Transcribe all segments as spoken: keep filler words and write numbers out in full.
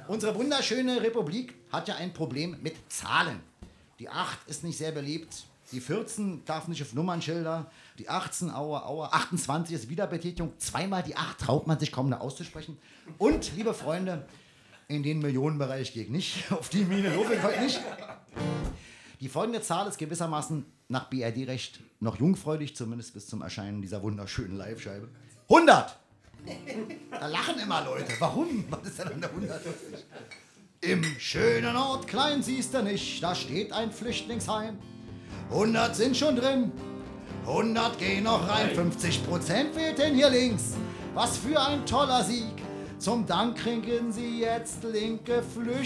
Unsere wunderschöne Republik hat ja ein Problem mit Zahlen. Die acht ist nicht sehr beliebt. Die vierzehn darf nicht auf Nummernschilder. Die achtzehn, aua, aua. achtundzwanzig ist Wiederbetätigung. Zweimal die acht traut man sich kaum noch auszusprechen. Und, liebe Freunde, in den Millionenbereich gehe ich nicht. Auf die Mine laufe ich heute nicht. Die folgende Zahl ist gewissermaßen nach B R D-Recht noch jungfräulich, zumindest bis zum Erscheinen dieser wunderschönen Live-Scheibe. hundert! Da lachen immer Leute. Warum? Was ist denn an der hundert lustig? Im schönen Ort Klein siehst du nicht, da steht ein Flüchtlingsheim. hundert sind schon drin, hundert gehen noch rein, fünfzig Prozent wählten hier links. Was für ein toller Sieg. Zum Dank kriegen sie jetzt linke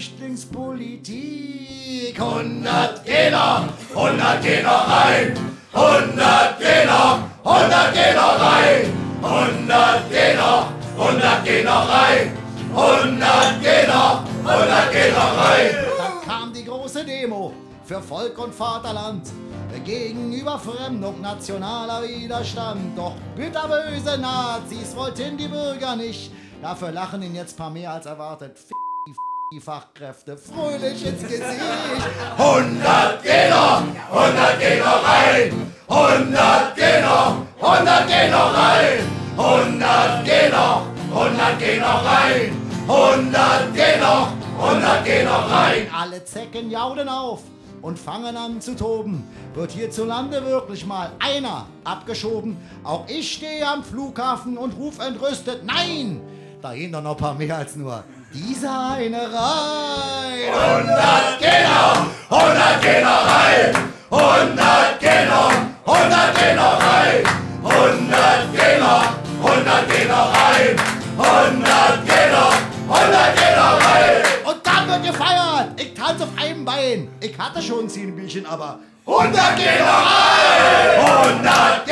Flüchtlingspolitik. hundert gehen noch, hundert gehen noch rein, hundert gehen noch, hundert gehen noch rein, hundert gehen noch, hundert gehen noch rein, hundert gehen noch, hundert gehen noch rein. Dann kam die große Demo für Volk und Vaterland. Gegen Überfremdung, nationaler Widerstand. Doch bitterböse Nazis wollten die Bürger nicht. Dafür lachen ihnen jetzt paar mehr als erwartet. F die Fachkräfte fröhlich ins Gesicht. hundert gehen noch, hundert gehen noch rein. hundert gehen noch, hundert gehen noch rein. hundert gehen noch, hundert gehen noch rein. hundert gehen noch, hundert gehen noch rein. Alle Zecken jaulen auf und fangen an zu toben. Wird hierzulande wirklich mal einer abgeschoben? Auch ich stehe am Flughafen und ruf entrüstet, nein! Da gehen doch noch ein paar mehr als nur dieser eine rein. hundert gehen noch, hundert gehen noch rein. hundert gehen noch, hundert gehen noch rein. hundert gehen noch, hundert gehen noch rein. hundert gehen noch, hundert gehen noch rein. Und dann wird gefeiert. Ich tanze auf einem Bein. Ich hatte schon zehn Bierchen, aber hundert gehen noch rein. hundert